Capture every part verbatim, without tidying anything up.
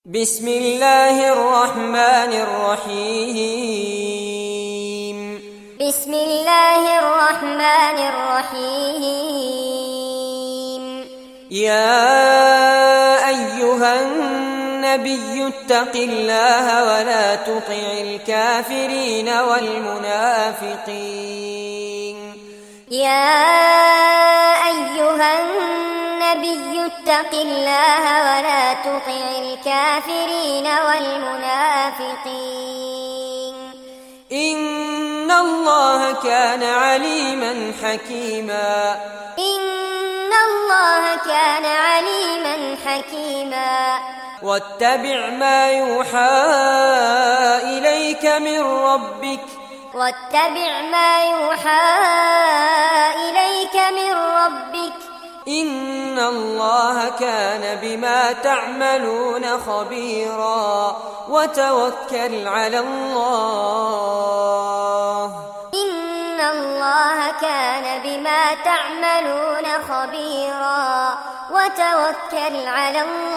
بسم الله الرحمن الرحيم بسم الله الرحمن الرحيم يا أيها النبي اتق الله ولا تطع الكافرين والمنافقين يا أيها النبي اتق الله ولا تطع الكافرين والمنافقين إن الله كان عليما حكيما إن الله كان عليما حكيما واتبع ما يوحى إليك من ربك واتبع ما يوحى إليك من ربك إن الله كان بما تعملون خبيرا وتوكل على الله إن الله كان بما تعملون خبيرا وتوكل على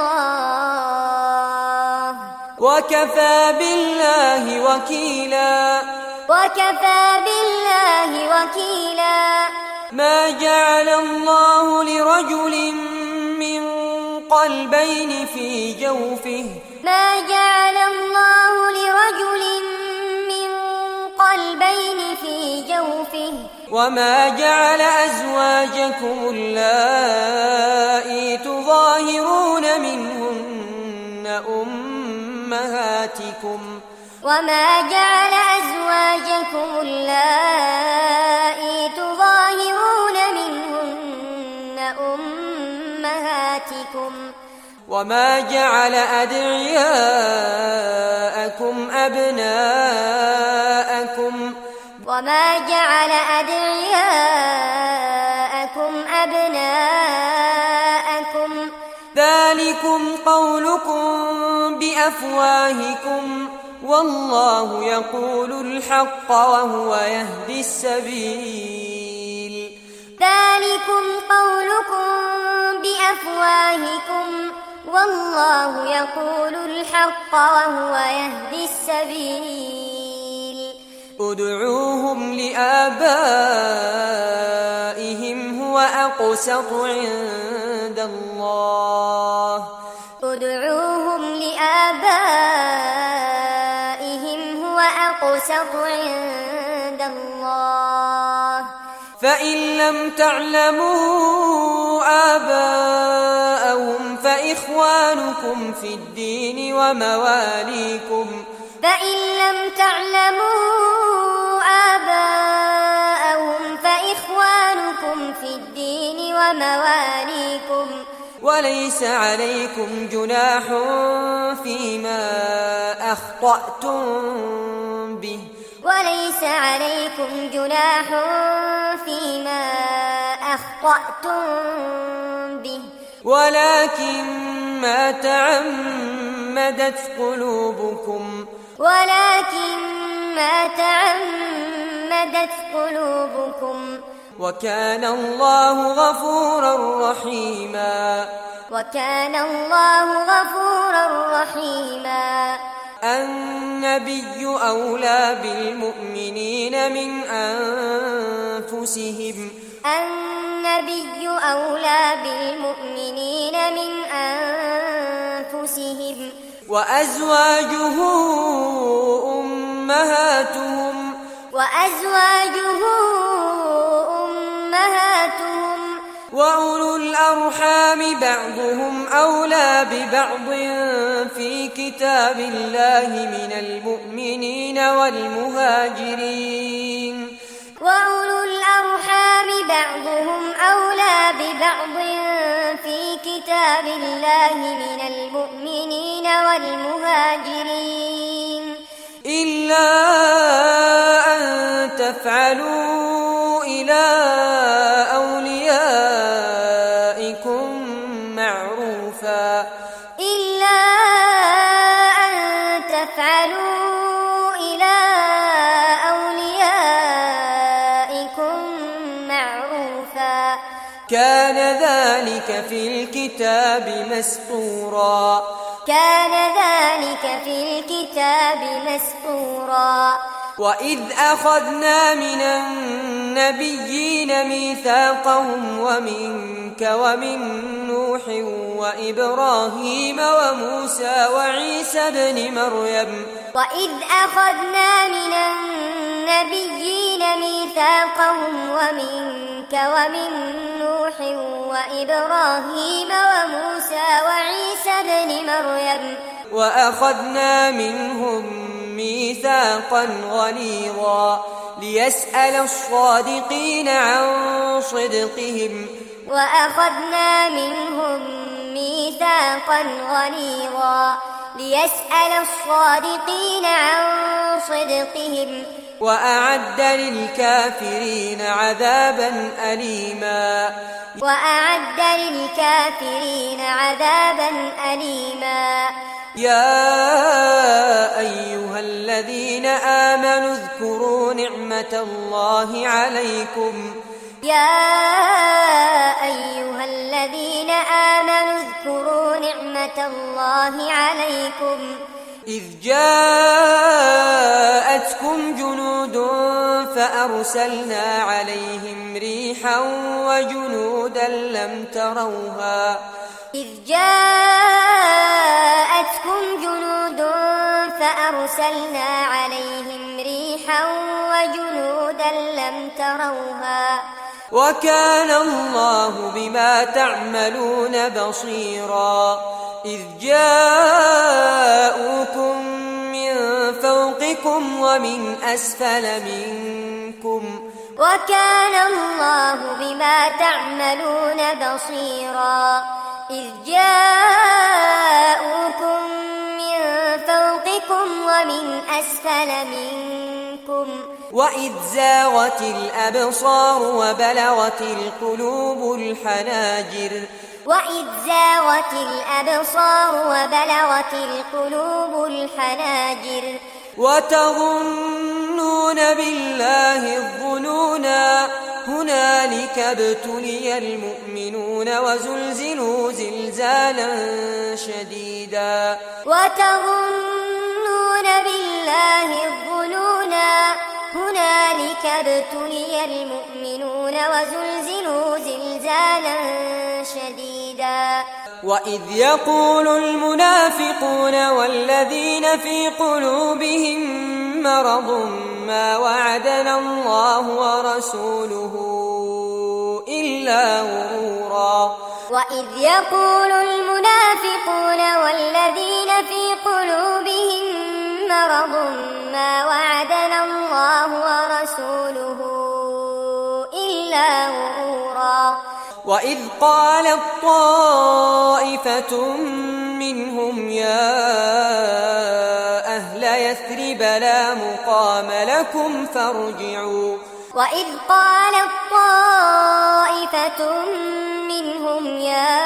الله وكفى بالله وكيلا وكفى بالله وكيلا ما جعل الله لرجل من قلبين في جوفه ما جعل الله لرجل من قلبين في جوفه وما جعل أزواجكم اللائي تظاهرون منهن أمهاتكم وما جعل أزواجكم اللائي تظاهرون منهن أمهاتكم وما جعل أدعياءكم أبناءكم وما جعل أدعياءكم أبناءكم ذلكم قولكم بأفواهكم والله يقول الحق وهو يهدي السبيل ذلكم قولكم بأفواهكم والله يقول الحق وهو يهدي السبيل ادعوهم لآبائهم هو أقسط عند الله ادعوهم لآبائهم هو أقسط عند الله فإن لم تعلموا آباءهم فإخوانكم في الدين ومواليكم فإن لم تعلموا آباءهم فإخوانكم في الدين ومواليكم وليس عليكم جناح فيما أخطأتم به وليس عليكم جناح فيما أخطأتم به ولكن ما تعمدت قلوبكم ولكن ما تعمدت قلوبكم وكان الله غفورا رحيما وكان الله غفورا رحيما النبي أولى بالمؤمنين من أنفسهم النبي أولى بالمؤمنين من أنفسهم وأزواجه أمهاتهم وأزواجه أمهاتهم وأولو الأرحام بعضهم أولى ببعض في كتاب الله من المؤمنين والمهاجرين وأولو الأرحام بعضهم أولى ببعض في كتاب الله من المؤمنين والمهاجرين إلا أن تفعلوا إلى أوليائكم معروفا إلا أن تفعلوا إلى أوليائكم معروفا كان ذلك في الكتاب مسطورا كان ذلك في الكتاب مسطورا وإذ أخذنا من النبيين ميثاقهم ومنك ومن نوح وإبراهيم وموسى وعيسى ابن مريم وإذ أخذنا من النبيين ميثاقهم ومنك ومن نوح وإبراهيم وموسى وعيسى ابن مريم وأخذنا منهم ميثاقا غليظا ليسأل الصادقين عن صدقهم وأخذنا منهم ميثاقا غليظا ليسأل الصادقين عن صدقهم وأعد للكافرين عذابا أليما وأعد للكافرين عذابا أليما يا أيها الذين آمنوا اذكروا نعمة الله عليكم يا أيها الذين آمنوا اذكروا نعمة الله عليكم إذ جاءتكم جنود فأرسلنا عليهم ريحا وجنودا لم تروها إذ جاءتكم جنود فأرسلنا عليهم ريحا وجنودا لم تروها وكان الله بما تعملون بصيرا إذ جاءوكم من فوقكم ومن أسفل منكم وكان الله بما تعملون بصيرا إذ جاءوكم من فوقكم ومن أسفل منكم وإذ زاغت الأبصار وبلغت القلوب الحناجر وإذ زاغت الأبصار وبلغت القلوب الحناجر وتظنون بالله الظنونا هنالك ابتلي المؤمنون وزلزلوا زلزالا شديدا وتظنون بالله الظنونا هنالك ابتلي المؤمنون وزلزلوا زلزالا شديدا وإذ يقول المنافقون والذين في قلوبهم مرض ما وعدنا الله ورسوله إلا غرورا وإذ يقول المنافقون والذين في قلوبهم مرض ما وعدنا الله ورسوله إلا غرورا وإذ قالت طائفة منهم يا أهل يثرب لا مقام لكم فارجعوا وإذ قالت طائفة منهم يا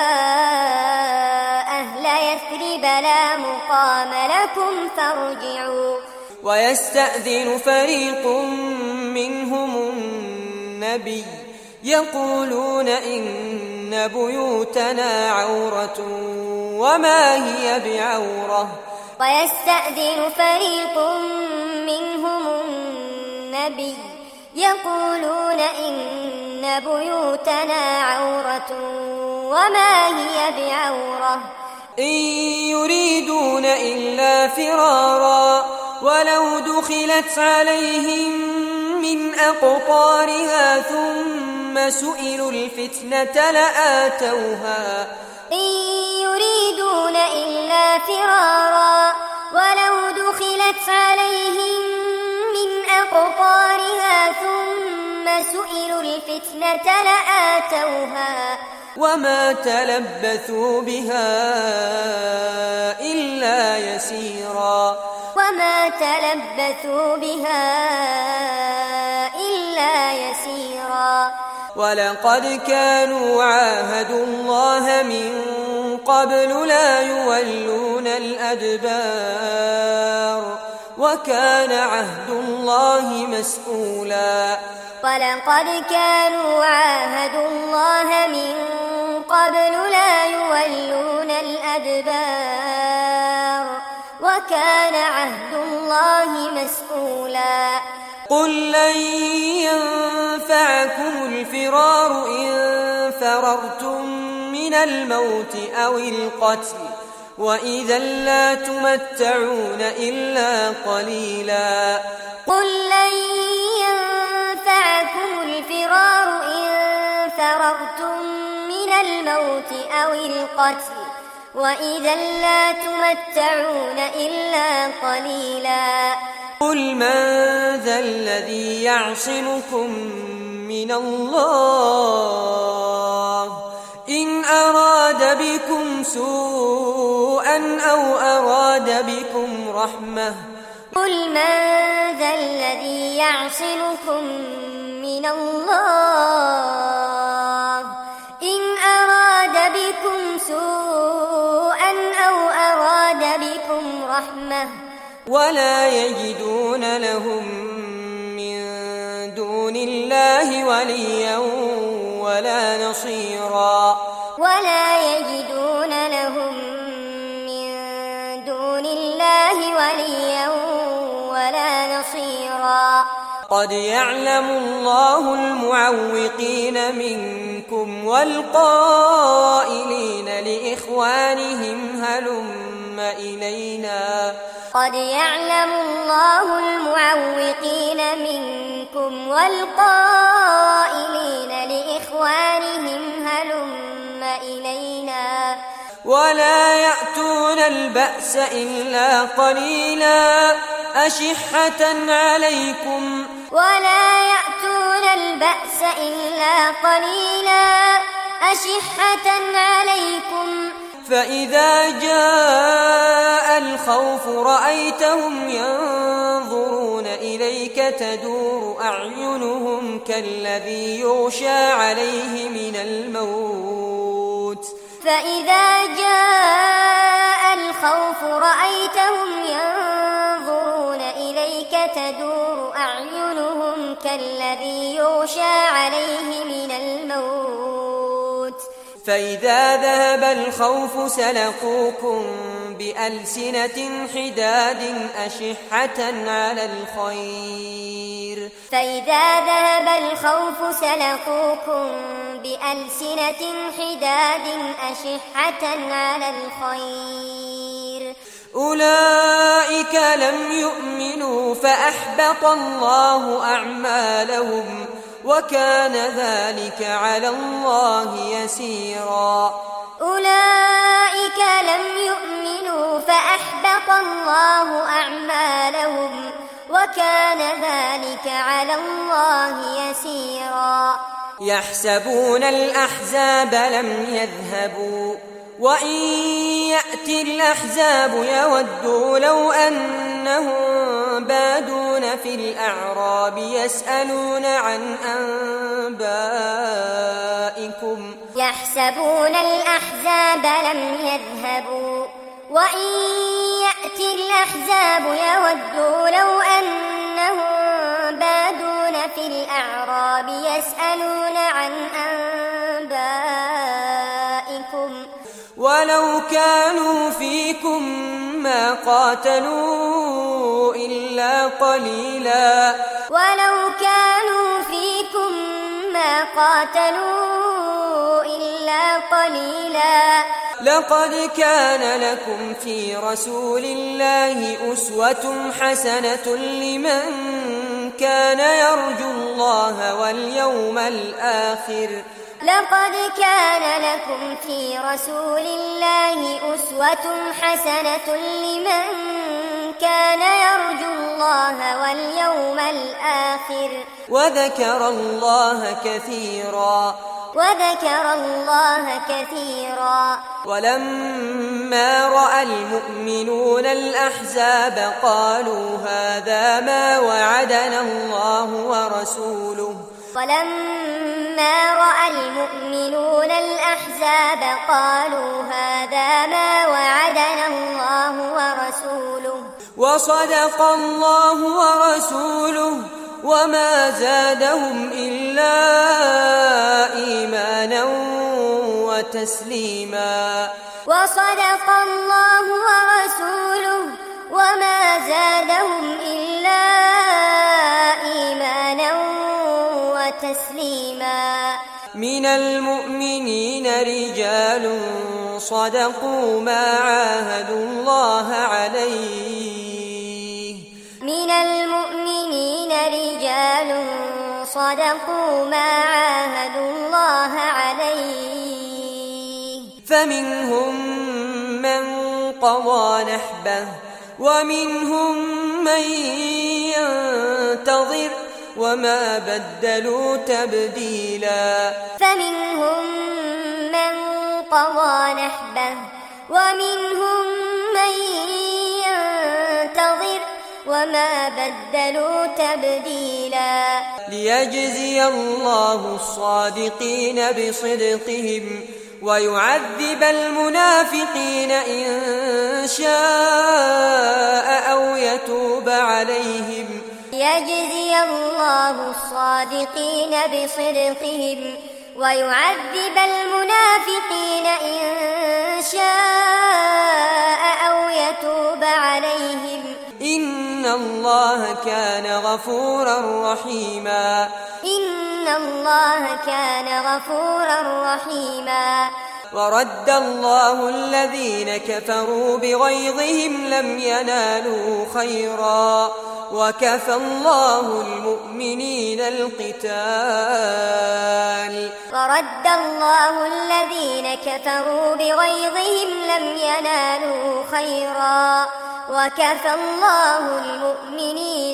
أهل يثرب لا مقام لكم فارجعوا ويستأذن فريق منهم النبي يقولون إن بيوتنا عورة وما هي بعورة ويستأذن فريق منهم النبي يقولون إن بيوتنا عورة وما هي بعورة إن يريدون إلا فرارا ولو دخلت عليهم من أقطارها ثم سئلوا الفتنة لآتوها إن يريدون إلا فرارا ولو دخلت عليهم من أقطارها ثم سئلوا الفتنة لآتوها وما تلبثوا بها إلا يسيرا وما تلبثوا بها إلا يسيرا ولقد كانوا عاهدوا الله من قبل لا يولون الأدبار وكان عهد الله مسؤولا ولقد كانوا عاهدوا الله من قبل لا يولون الأدبار وكان عهد الله مسؤولا قل لن ينفعكم الفرار إن فررتم من الموت أو القتل وإذا لا تمتعون إلا قليلا قل لن ينفعكم الفرار إن فررتم من الموت أو القتل وإذا لا تمتعون إلا قليلا قل من ذا الذي يعصمكم من الله إن أراد بكم سوءا أو أراد بكم رحمة قل من ذا الذي يعصمكم من الله إن أراد بكم سوءا أو أراد بكم رحمة ولا يجدون لهم من دون الله وليا ولا نصيرا ولا يجدون لهم من دون الله وليا ولا نصيرا قد يعلم الله المعوقين منكم والقائلين لإخوانهم هلم إلينا قد يعلم الله المعوقين منكم والقائلين لإخوانهم هلم إلينا ولا يأتون البأس إلا قليلا أشحة عليكم ولا يأتون البأس إلا قليلا أشحة عليكم فإذا جاء الخوف رأيتهم ينظرون إليك تدور أعينهم كالذي يغشى عليه من الموت فإذا جاء الخوف رأيتهم ينظرون إليك تدور أعينهم كالذي يغشى عليه من الموت فإذا ذهب الخوف سلقوكم بألسنة حداد أشحة على الخير فإذا ذهب الخوف سلقوكم بألسنة حداد أشحة على الخير أولئك لم يؤمنوا فأحبط الله أعمالهم وكان ذلك على الله يسيرا أولئك لم يؤمنوا فأحبط الله أعمالهم وكان ذلك على الله يسيرا يحسبون الأحزاب لم يذهبوا وإن يأتي الأحزاب يودوا لو أنهم بادون في الأعراب يسألون عن أنبائكم يحسبون الأحزاب لم يذهبوا وإن يأتي الأحزاب يودوا لو أنهم بادون في الأعراب يسألون عن أنبائكم ولو كانوا فيكم ما قاتلوا إلا قليلا ولو كانوا فيكم ما قاتلوا إلا قليلا لقد كان لكم في رسول الله أسوة حسنة لمن كان يرجو الله واليوم الآخر لقد كان لكم في رسول الله أسوة حسنة لمن كان يرجو الله واليوم الآخر وذكر الله كثيرا وذكر الله كثيرا ولما رأى المؤمنون الأحزاب قالوا هذا ما وعدنا الله ورسوله ولما رأى المؤمنون الأحزاب قالوا هذا ما وعدنا الله ورسوله وصدق الله ورسوله وما زادهم إلا إيمانا وتسليما وصدق الله ورسوله المؤمنين رجال صدقوا ما عاهدوا الله عليه من المؤمنين رجال صدقوا ما عاهدوا الله عليه فمنهم من قضى نحبه ومنهم من ينتظر وما بدلوا تبديلا فمنهم من قضى نحبه ومنهم من ينتظر وما بدلوا تبديلا ليجزي الله الصادقين بصدقهم ويعذب المنافقين إن شاء أو يتوب عليهم ليجزي الله الصادقين بصدقهم ويعذب المنافقين إن شاء أو يتوب عليهم إن الله كان غفورا رحيما إن الله كان غفورا رحيما ورد الله الذين كفروا بغيظهم لم ينالوا خيرا وكفى الله المؤمنين القتال ورد الله الذين كفروا بغيظهم لم ينالوا خيرا وكفى الله المؤمنين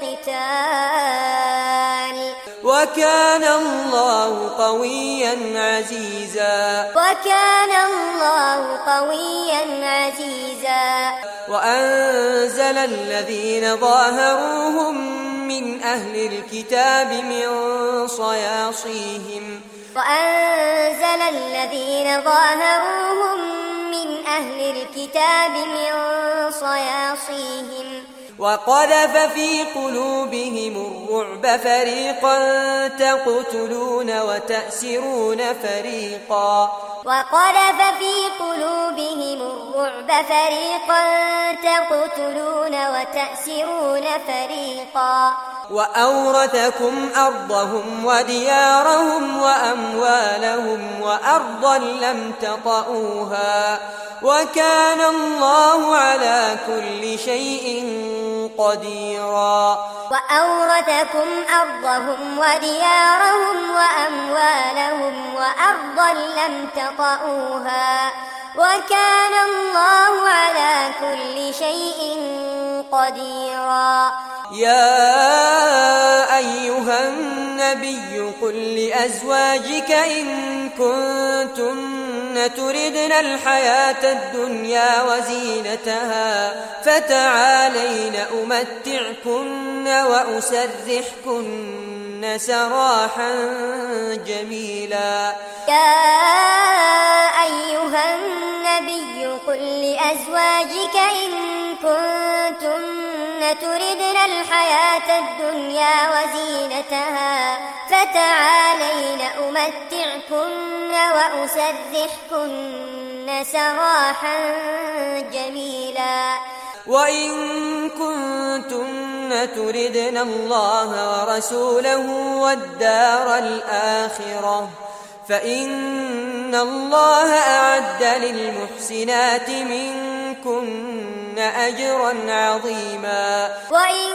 القتال وكان الله قويا عزيزا وكان الله قويا عزيزا وأنزل الذين ظاهروهم من أهل الكتاب من صياصيهم وأنزل الذين ظاهروهم من أهل الكتاب من صياصيهم وقذف في قلوبهم الرعب فريقا تقتلون وتأسرون فريقا وقذف في قلوبهم الرعب فريقا تقتلون وتأسرون فريقا وأورثكم أرضهم وديارهم وأموالهم وأرضا لم تطئوها وكان الله على كل شيء قديرا وأورثكم أرضهم وديارهم وأموالهم وأرضا لم تطئوها وكان الله على كل شيء قديرا يا أيها النبي قل لأزواجك إن كنتن تردن الحياة الدنيا وزينتها فتعالين أمتعكن وأسرحكن سراحا جميلا يا أيها النبي قل لأزواجك إن كنتن تردن الحياة الدنيا وزينتها فتعالين أمتعكن وأسرحكن سراحا جميلا وإن كنتن تردن الله ورسوله والدار الآخرة فإن الله أعد للمحسنات منكن أجرا عظيما وإن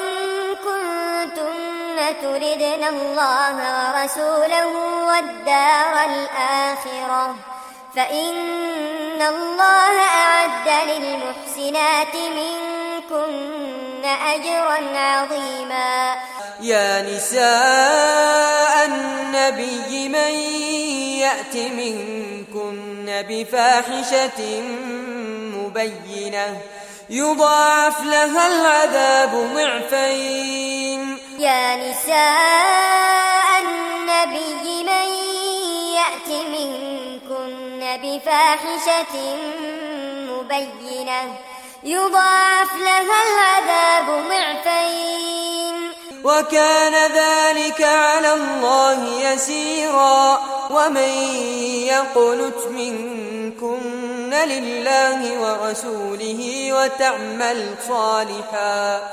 كنتن تردن الله ورسوله والدار الآخرة فإن الله أعد للمحسنات منكن أجرا عظيما يا نساء النبي من يأت منكن بفاحشة مبينة يضاعف لها العذاب ضعفين يا نساء النبي من يأت منكن بفاحشة مبينة يضاعف لها العذاب ضعفين وكان ذلك على الله يسيرا ومن يقنت منكن لله ورسوله وتعمل صالحا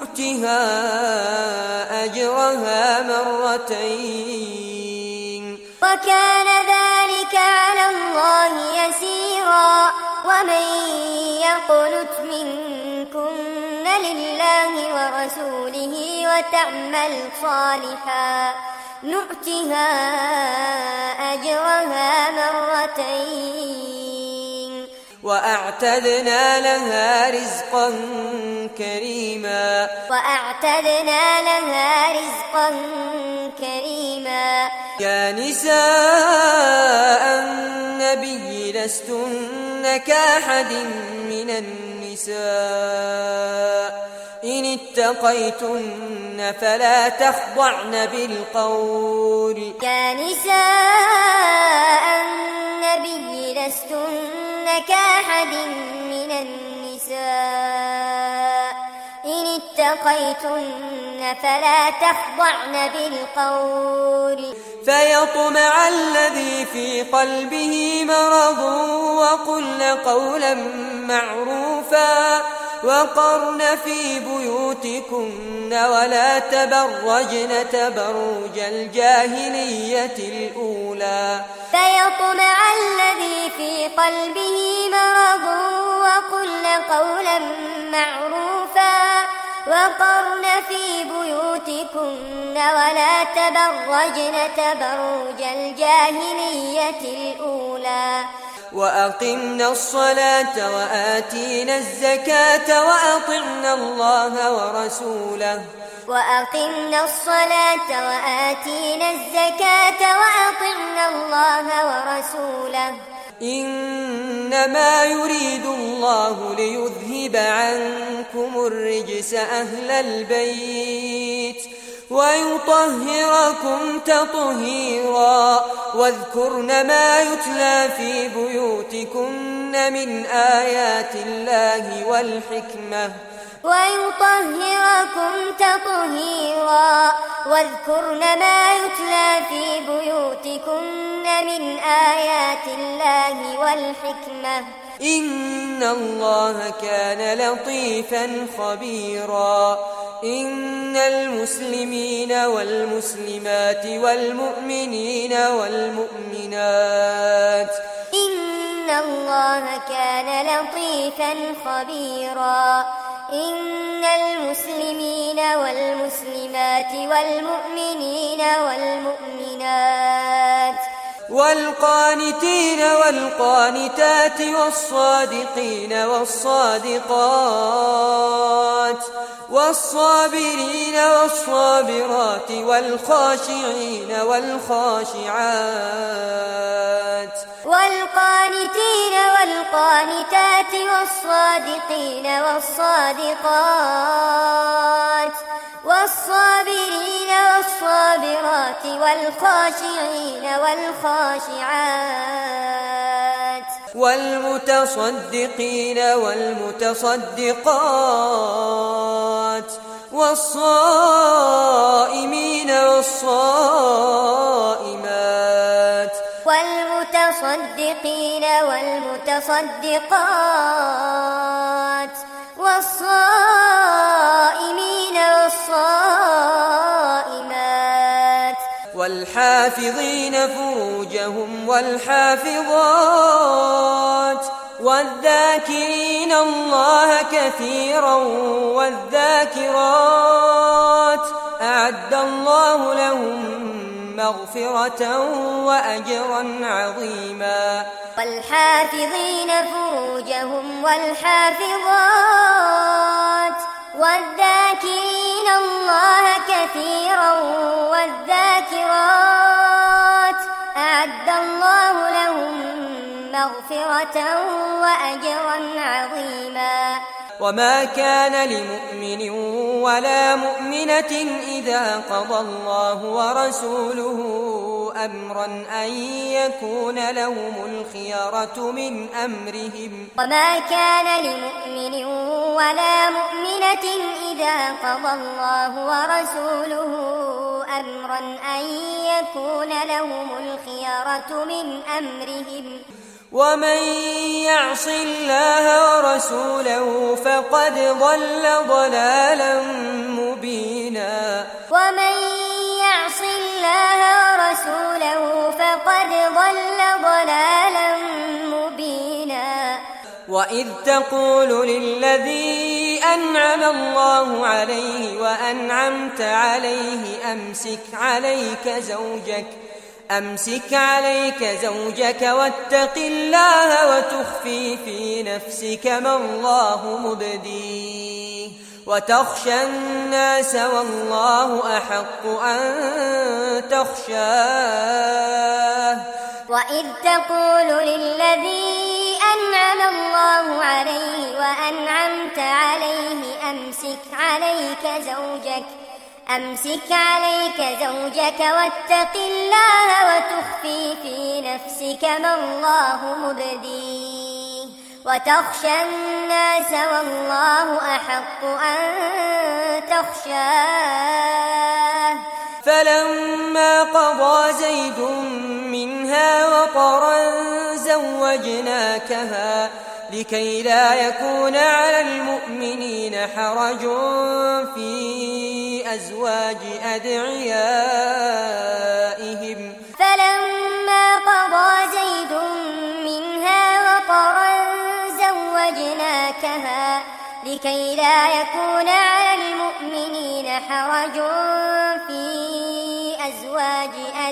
نؤتها أجرها مرتين وكان ذلك على الله يسيرا ومن يقنت منكن لله ورسوله وتعمل صالحا نؤتها أجرها مرتين وأعتدنا لها رزقا كريما وأعتدنا لها رزقا كريما يا نساء النبي لستن كأحد من النساء إن اتقيتن فلا تخضعن بالقول يا نساء النبي لستن كأحد من النساء إن اتقيتن فلا تخضعن بالقول فيطمع الذي في قلبه مرض وقلن قولا معروفا وقرن في بيوتكن ولا تبرجن تبرج الجاهلية الأولى فيطمع الذي في قلبه مرض وقلن قولا معروفا وقرن في بيوتكن ولا تبرجن تبرج الجاهلية الأولى وأقمنا الصلاة وآتينا الزكاة وأطعنا الله ورسوله وأقمنا الصلاة وآتينا الزكاة وأطعنا الله ورسوله إنما يريد الله ليذهب عنكم الرجس أهل البيت ويطهركم تطهيرا واذكرن ما يتلى في بيوتكن من آيات الله والحكمة ويطهركم تطهيرا واذكرن ما يتلى في بيوتكن من آيات الله والحكمة إن الله كان لطيفا خبيرا إن المسلمين والمسلمات والمؤمنين والمؤمنات إن الله كان لطيفا خبيرا إن المسلمين والمسلمات والمؤمنين والمؤمنات والقانتين والقانتات والصادقين والصادقات والصابرين والصابرات والخاشعين والخاشعات والقانتين والقانتات والصادقين والصادقات والصابرين والصابرات والخاشعين والخاشعات والمتصدقين والمتصدقات والصائمين والصائمات والمتصدقين والمتصدقات والصائمين والصائمات والحافظين فروجهم والحافظات والذاكرين الله كثيرا والذاكرات أعد الله لهم مغفرة وأجرا عظيما والحافظين فروجهم والحافظات والذاكرين الله كثيرا والذاكرات أعد الله لهم مغفرة وأجرا عظيما وما كان لمؤمن ولا مؤمنة إذا قضى الله ورسوله أمرا أن يكون لهم الخيرة من أمرهم وما كان لمؤمن ولا مؤمنة إذا قضى الله ورسوله أمرا أن يكون لهم الخيرة من أمرهم ومن يعص الله ورسوله فقد ضل ضلالا مبينا ومن يعص الله ورسوله وإذ تقول للذي أنعم الله عليه وأنعمت عليه أمسك عليك زوجك أمسك عليك زوجك واتق الله وتخفي في نفسك ما الله مبديه وتخشى الناس والله أحق أن تخشاه. وإذ تقول للذي أنعم الله عليه وأنعمت عليه أمسك عليك زوجك أمسك عليك زوجك واتق الله وتخفي في نفسك ما الله مبديه وتخشى الناس والله أحق أن تخشاه. فلما قضى زيد منها وطرا زوجناكها لكي لا يكون على المؤمنين حرج في أزواج أدعيائهم. فلما قضى زيد منها وطرا زوجناكها لكي لا يكون على المؤمنين حرج في أزواج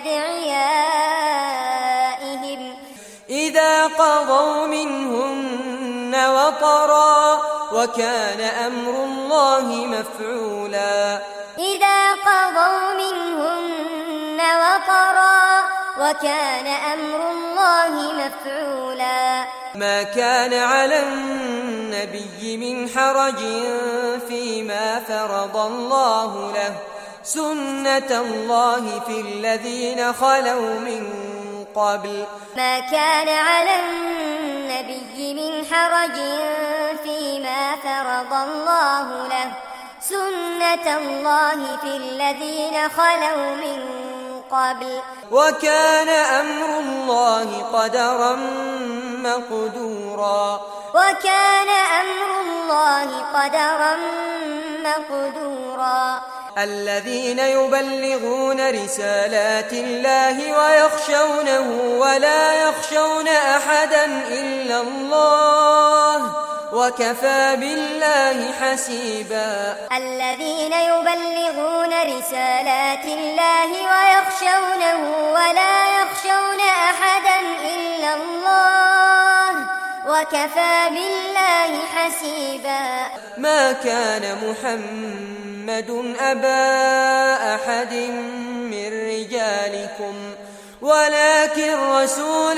أدعيائهم إذا قضوا منهن وطرا وكان أمر الله مفعولا. إذا قضوا منهن وطرا وكان أمر الله مفعولا. ما كان على النبي من حرج فيما فرض الله له سنة الله في الذين خلوا من قبل. ما كان على النبي من حرج فيما فرض الله له سنة الله في الذين خلوا من قبل. وكان أمر الله قدرا مقدورا. وكان أمر الله قدرا مقدورا. الذين يبلغون رسالات الله ويخشونه ولا يخشون أحدا إلا الله وكفى بالله حسيبا. الذين يبلغون رسالات الله ويخشونه ولا يخشون أحدا إلا الله وكفى بالله حسيبا. ما كان محمد أبا أحد من رجالكم ولكن رسول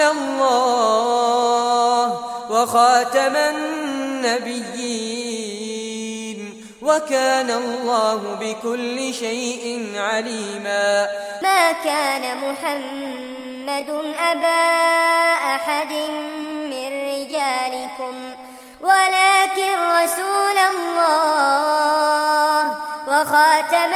الله وخاتم النبيين وكان الله بكل شيء عليما. ما كان محمد أبا أحد من رجالكم ولكن رسول الله وخاتم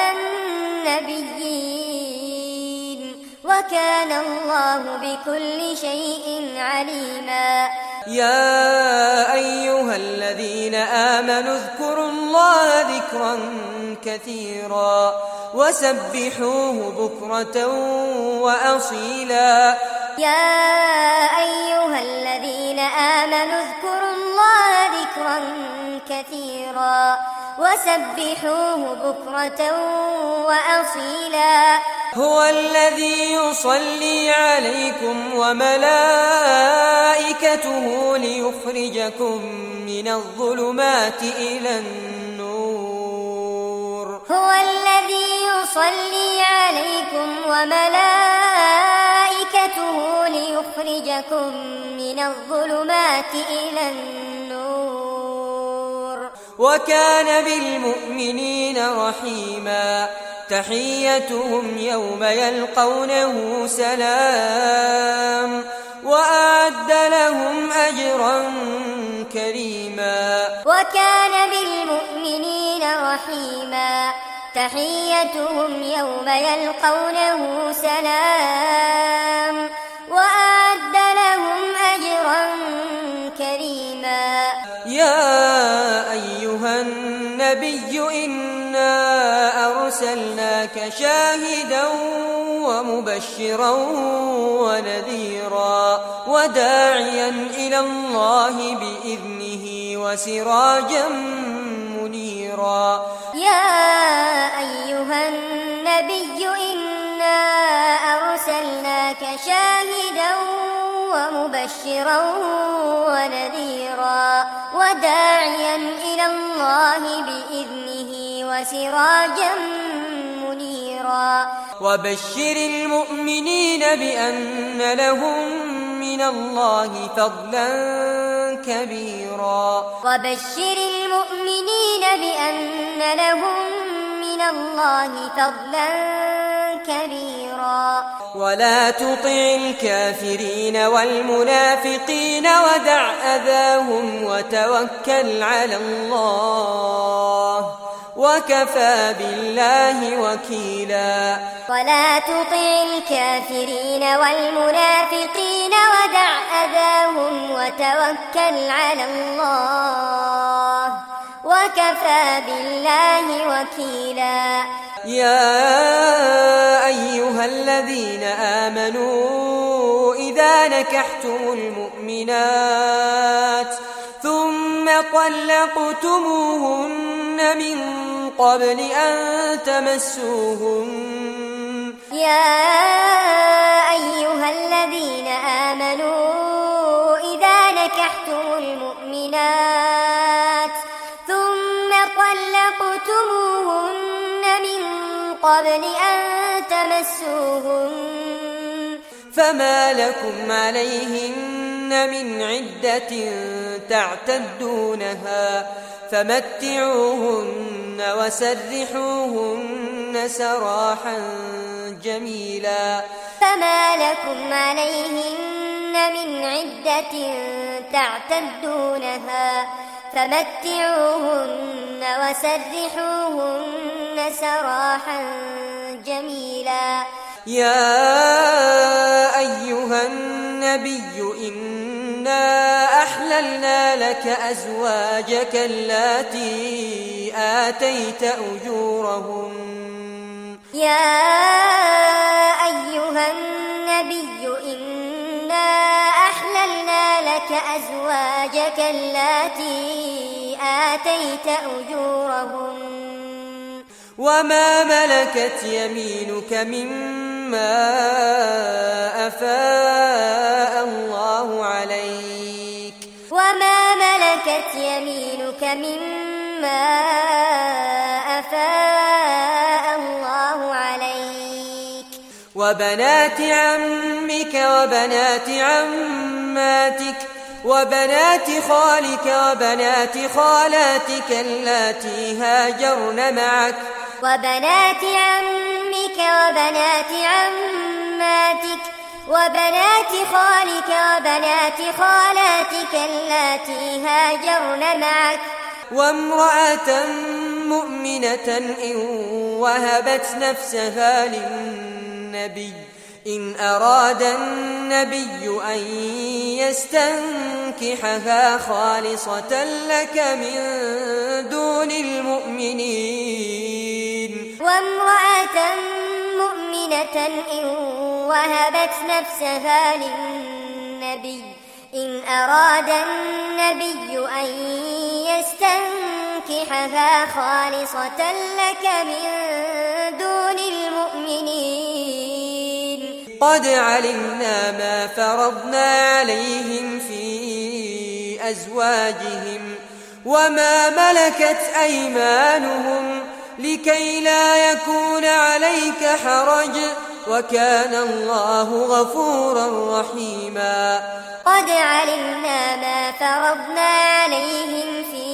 النبيين وكان الله بكل شيء عليما. يا أيها الذين آمنوا اذكروا الله ذكرا كثيرا وسبحوه بكرة وأصيلا. يا أيها الذين آمنوا اذكروا الله ذكرا كثيرا وسبحوه بكرة وأصيلا. هو الذي يصلي عليكم وملائكته ليخرجكم من الظلمات إلى النور. هو الذي يصلي عليكم وملائكته ليخرجكم من الظلمات إلى النور. وكان بالمؤمنين رحيما. تحيتهم يوم يلقونه سلام وأعد لهم أجرا كريما. وكان بالمؤمنين رحيما. تحيتهم يوم يلقونه سلام وأعد لهم أجرا كريما. يا أيها النبي إنا أرسلناك شاهدا ومبشرا ونذيرا وداعيا إلى الله بإذنه وسراجا منيرا. يا أيها النبي إنا أرسلناك شاهدا ومبشرا ونذيرا وداعيا إلى الله بإذنه وسراجا منيرا. وبشر المؤمنين بأن لهم من الله فضلا كبيرا. وبشر المؤمنين بأن لهم من الله فضلا كبيرا. ولا تطع الكافرين والمنافقين ودع أذاهم وتوكل على الله وكفى بالله وكيلا. ولا تطع الكافرين والمنافقين ودع أذاهم وتوكل على الله وكفى بالله وكيلا. يا أيها الذين آمنوا إذا نكحتم المؤمنات ثم طلقتموهن من قبل أن تمسوهن. يا أيها الذين آمنوا إذا نكحتم المؤمنات ثم طلقتموهن من قبل أن تمسوهن فما لكم عليهن من عدة تعتدونها فمتعوهن وسرحوهن سراحا جميلا. فما لكم عليهن من عدة تعتدونها فمتعوهن وسرحوهن سراحا جميلا. يا أيها النبي إنا أحللنا لك أزواجك اللاتي آتيت أجورهن. يا أيها النبي إنا أحللنا لك أزواجك اللاتي آتيت أجورهن وما ملكت يمينك مما أفاء الله عليك. وما ملكت يمينك مما أفاء الله عليك. وبنات عمك وبنات عماتك وبنات خالك وبنات خالاتك اللاتي هاجرن معك. وبنات عمك وبنات عماتك وبنات خالك وبنات خالاتك اللاتي هاجرن معك. وامرأة مؤمنة إن وهبت نفسها للنبي إن أراد النبي أن يستنكحها خالصة لك من دون المؤمنين. وامرأة مؤمنة إن وهبت نفسها للنبي إن أراد النبي أن يستنكحها خالصة لك من دون المؤمنين. قد علمنا ما فرضنا عليهم في أزواجهم وما ملكت أيمانهم لكي لا يكون عليك حرج وكان الله غفورا رحيما. قد علمنا ما فرضنا عليهم في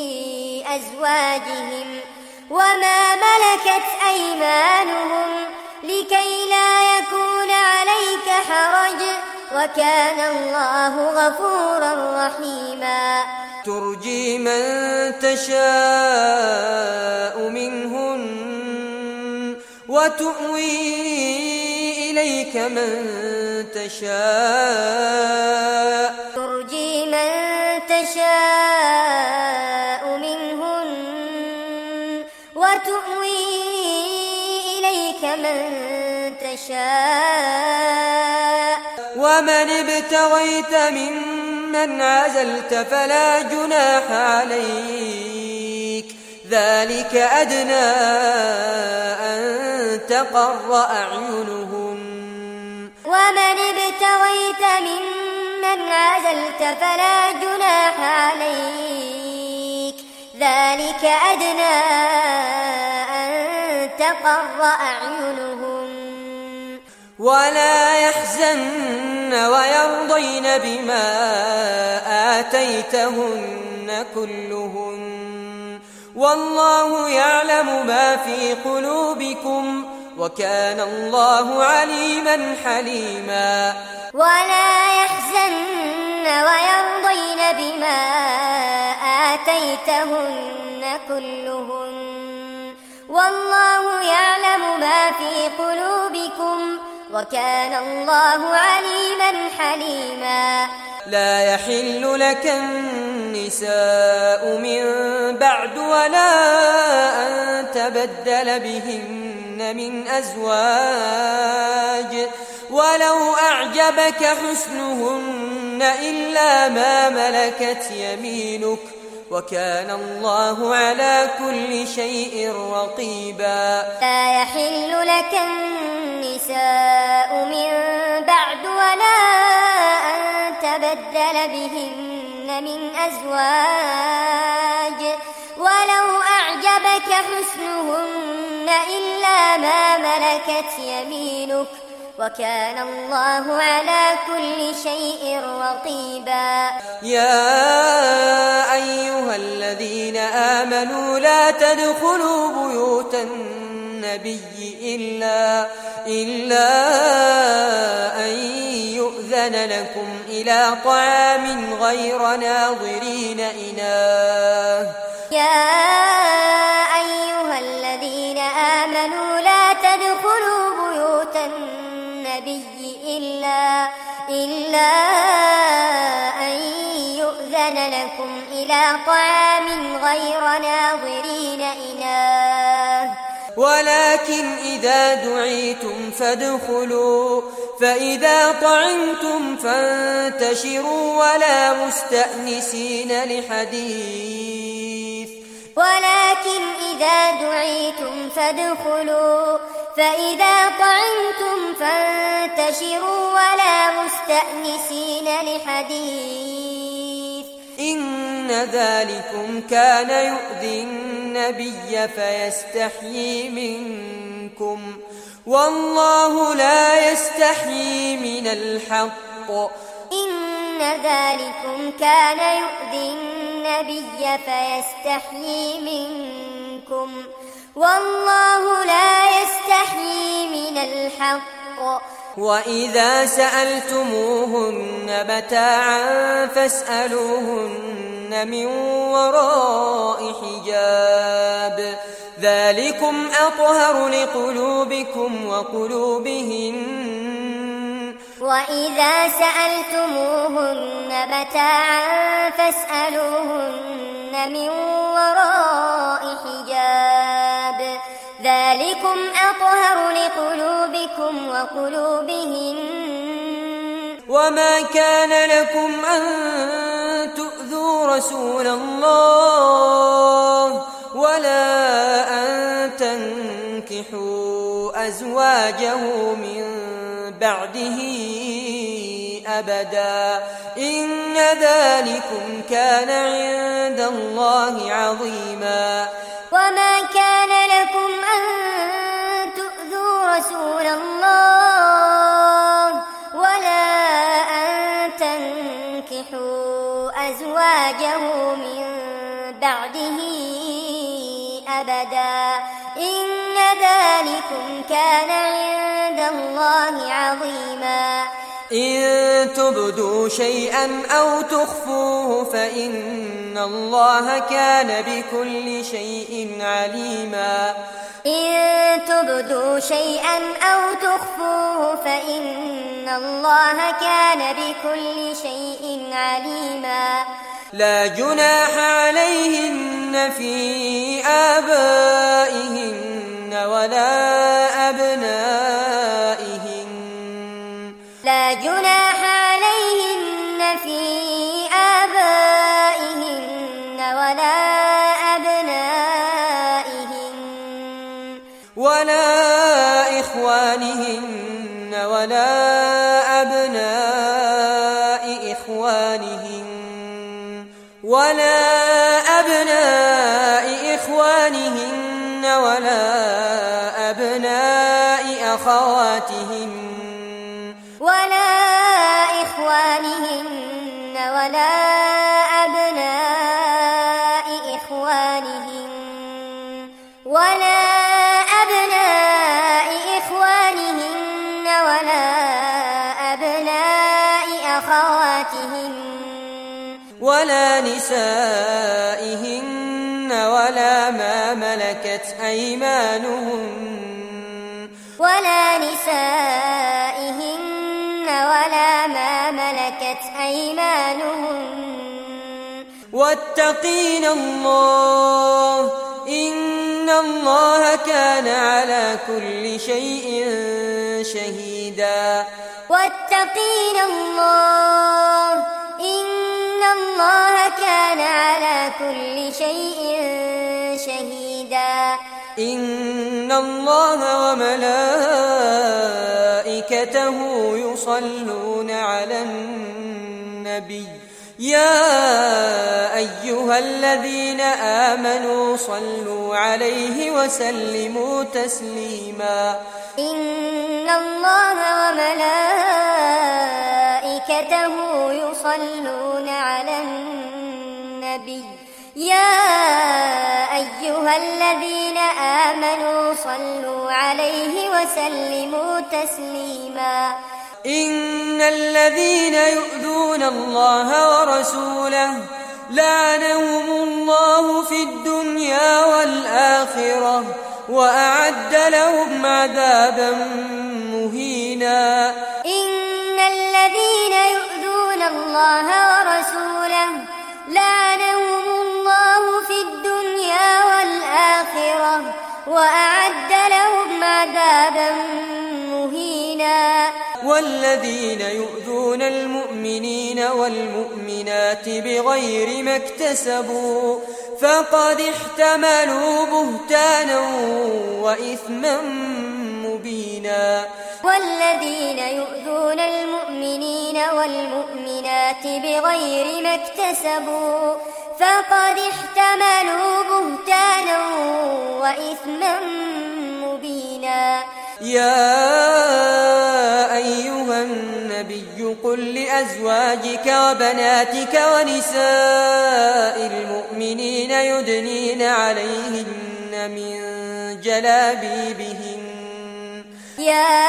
أزواجهم وما ملكت أيمانهم لكي لا يكون عليك حرج وكان الله غفورا رحيما. ترجي من تشاء منهن وتؤوي إليك من تشاء. ترجي من تشاء منهن وتؤوي إليك من تشاء. ومن ابتغيت ممن عزلت فلا جناح عليك ذلك أدنى أن تقر أعينهن ومن ابتغيت ممن عزلت فلا جناح عليك ذلك أدنى أن تقر أعينهن ولا يحزن ويرضين بما آتيتهن كلهن والله يعلم ما في قلوبكم وكان الله عليما حليما ولا يحزن ويرضين بما آتيتهن كلهن والله يعلم ما في قلوبكم وكان الله عليما حليما لا يحل لك النساء من بعد ولا أن تبدل بهن من أزواج ولو أعجبك حسنهن إلا ما ملكت يمينك وكان الله على كل شيء رقيبا لا يحل لك النساء من بعد ولا أن تبدل بهن من أزواج ولو أعجبك حسنهن إلا ما ملكت يمينك وكان الله على كل شيء رقيبا يا أيها الذين آمنوا لا تدخلوا بيوت النبي إلا, إلا أن يؤذن لكم إلى طعام غير ناظرين إناه يا أيها الذين آمنوا لا تدخلوا بيوت النبي إلا, إلا أن يؤذن لكم إلى طعام غير ناظرين إناه ولكن إذا دعيتم فادخلوا فإذا طعمتم فانتشروا ولا مستأنسين لحديث ولكن إذا دعيتم فادخلوا فإذا طعمتم فانتشروا ولا مستأنسين لحديث إن ذلكم كان يؤذي النبي فيستحيي منكم والله لا يستحيي من الحق إن ذلكم كان يؤذي النبي فيستحيي منكم والله لا يستحيي من الحق وإذا سألتموهن متاعا فاسألوهن من وراء حجاب ذلكم أطهر لقلوبكم وقلوبهن وإذا سألتموهن متاعا فاسألوهن من وراء حجاب ذلكم أطهر لقلوبكم وقلوبهن وما كان لكم أن تؤذوا رسول الله ولا أن تنكحوا أزواجه من بعده أبدا إن ذلكم كان عند الله عظيما وما كان لكم أن تؤذوا رسول الله ولا أن تنكحوا أزواجه من بعده أبدا إن ذلكم كان عند الله عظيما إن تبدوا شيئا أو تخفوه فإن الله كان بكل شيء عليما إن تبدوا شيئا أو تخفوه فإن الله كان بكل شيء عليما لا جناح عليهن في آبائهن ولا أبنائهن لا جناح ولا إخوانهن ولا أبناء إخوانهن ولا أبناء إخوانهن ولا أبناء أخواتهن ولا إخوانهن ولا أبناء إخوانهن ولا أبناء إخوانهن ولا أبناء أخواتهن ولا نسائهن ولا ما ملكت أيمانهن ولا نسائهن ولا ما ملكت أيمانهن واتقين الله إن الله كان على كل شيء شهيدا واتقين الله إن الله كان على كل شيء شهيدا إن الله وملائكته يصلون على النبي يا أيها الذين آمنوا صلوا عليه وسلموا تسليما إن الله وملائكته يصلون على النبي يا أيها الذين آمنوا صلوا عليه وسلموا تسليما إن الذين يؤذون الله ورسوله لعنهم الله في الدنيا والآخرة وأعد لهم عذابا مهينا إن الذين يؤذون الله ورسوله لعنهم الله في الدنيا والآخرة وأعد لهم عذابا مهينا والذين يؤذون المؤمنين والمؤمنات بغير ما اكتسبوا فقد احتملوا بهتانا وإثما مبينا والذين يؤذون المؤمنين والمؤمنات بغير ما اكتسبوا فقد احتملوا بهتانا وإثما مبينا يا أيها النبي قل لأزواجك وبناتك ونساء المؤمنين يدنين عليهن من جلابيبهن يا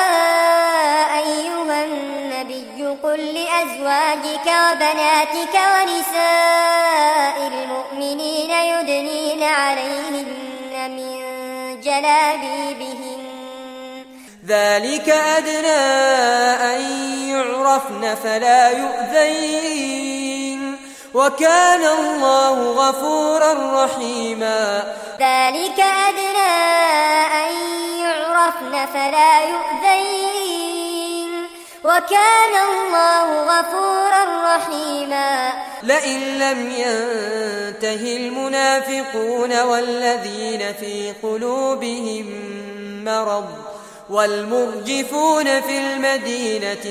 أيها النبي قل لأزواجك وبناتك ونساء المؤمنين يدنين عليهن من جلابيبهن ذلك أدنى أن يعرفن فلا يؤذين وكان الله غفورا رحيما ذلك أدنى أن يعرفن فلا يؤذين وكان الله غفورا رحيما لئن لم ينته المنافقون والذين في قلوبهم مرض والمرجفون في المدينة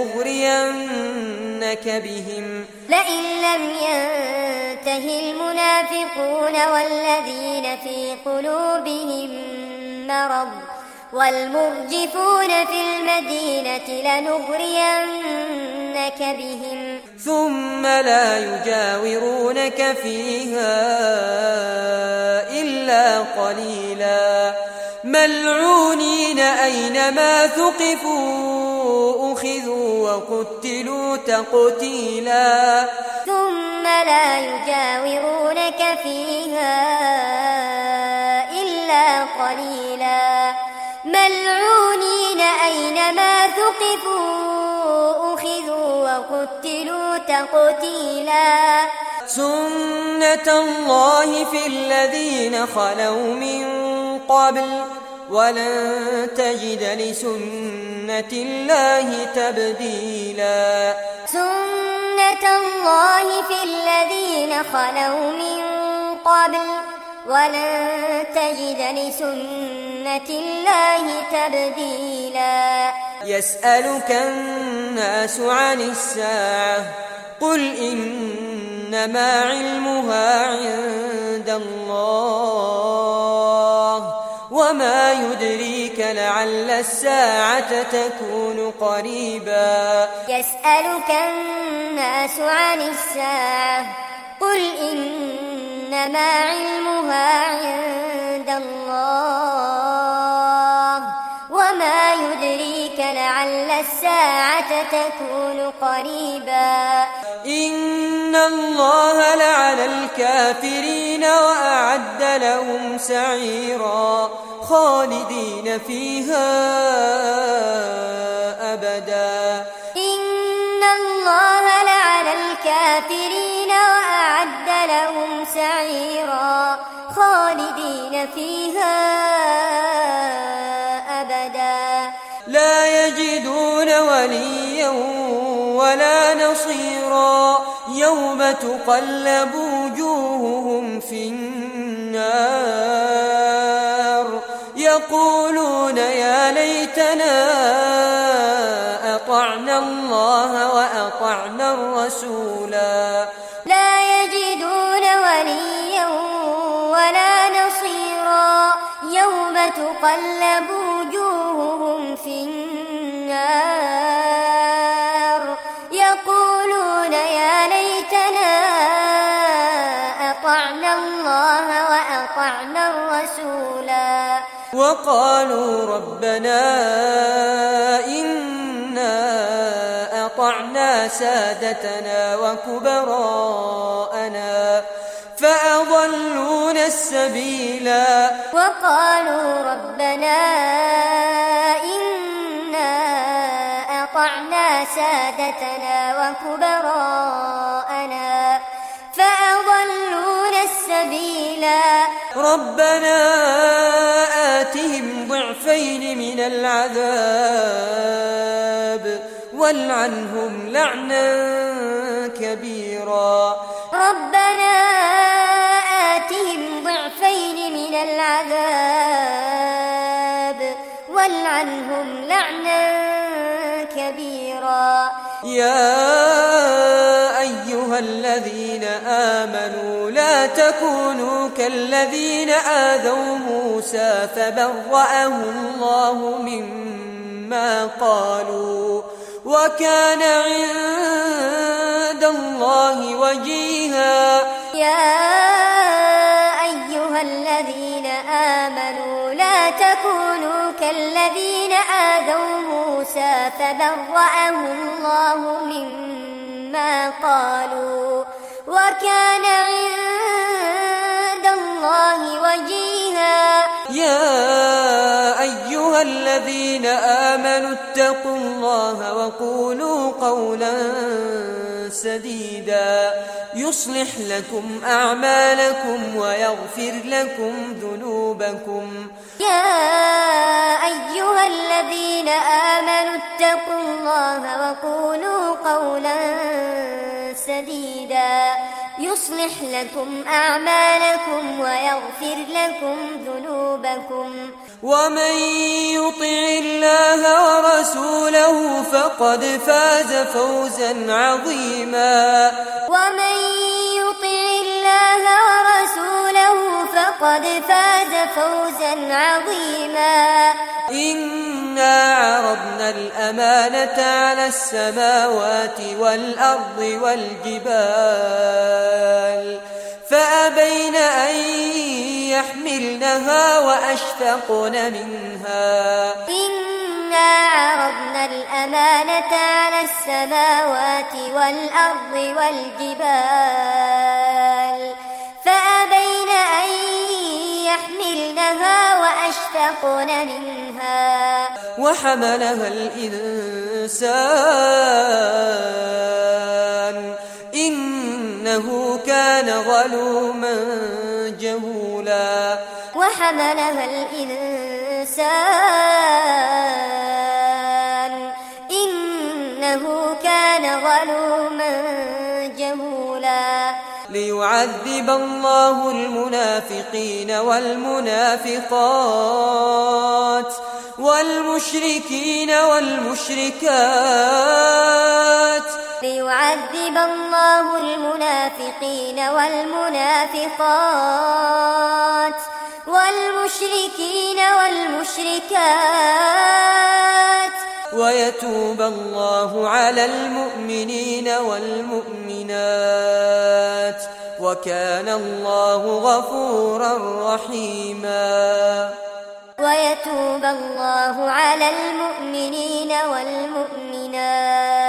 لنغرينك بهم لئن لم ينته المنافقون والذين في قلوبهم مرض والمرجفون في المدينة لنغرينك بهم ثم لا يجاورونك فيها إلا قليلا ملعونين أينما ثقفوا أخذوا وقتلوا تقتيلا ثم لا يجاورونك فيها إلا قليلا ملعونين أينما ثقفوا أخذوا وقتلوا تقتيلا سنة الله في الذين خلوا من قبل ولن تجد لسنة الله تبديلا سنة الله في الذين خلوا من قبل ولن تجد لسنة الله تبديلا يسألك الناس عن الساعة قل إنما علمها عند الله وما يدريك لعل الساعة تكون قريبا يسألك الناس عن الساعة قل إنما علمها عند الله وما يدريك لعل الساعة تكون قريبا إن الله لعن الكافرين وأعد لهم سعيرا خالدين فيها أبدا إن الله لعن الكافرين وأعد لهم سعيرا خالدين فيها أبدا لا يجدون وليا ولا نصيرا يوم تقلب وجوههم في النار يقولون يا ليتنا أطعنا الله وأطعنا الرسولا لا يجدون وليا ولا نصيرا يوم تقلب وجوههم في النار يقولون يا ليتنا أطعنا الله وأطعنا الرسولا وقالوا ربنا إنا أطعنا سادتنا وكبراءنا فأضلونا السبيلا وقالوا ربنا إنا أطعنا سادتنا وكبراءنا فأضلونا السبيلا ربنا آتهم ضعفين من العذاب والعنهم لعنا كبيرا ربنا آتهم ضعفين من العذاب والعنهم لعنا كبيرا يا أيها الذين آمنوا لا تكونوا كالذين آذوا موسى فبرأه الله مما قالوا وكان عند الله وجيها يا أيها الذين آمنوا لا تكونوا كالذين آذوا موسى فبرأه الله مما قالوا وكان عند الله وجيها يا أيها الذين آمنوا اتقوا الله وقولوا قولا سديدا يصلح لكم أعمالكم ويغفر لكم ذنوبكم يا أيها الذين آمنوا اتقوا الله وقولوا قولا سديدا يصلح لكم أعمالكم ويغفر لكم ذنوبكم ومن يطع الله ورسوله فقد فاز فوزا عظيما ومن يطع الله ورسوله فقد فاز فوزا عظيما إنا عرضنا الأمانة على السماوات والأرض والجبال فأبين أن يحملنها وأشفقن منها إنا عرضنا الأمانة على السماوات والأرض والجبال فأبين أن يحملنها وأشفقن منها وحملها الإنسان إنه كان ظلوما جهولا وحملها الإنسان إنه كان ظلوما جهولا ليعلم ليعذب الله المنافقين والمنافقات والمشركين والمشركات ليعذب الله المنافقين والمنافقات والمشركين والمشركات ويتوب الله على المؤمنين والمؤمنات وكان الله غفورا رحيما ويتوب الله على المؤمنين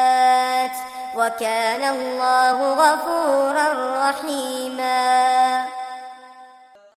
والمؤمنات وكان الله غفورا رحيما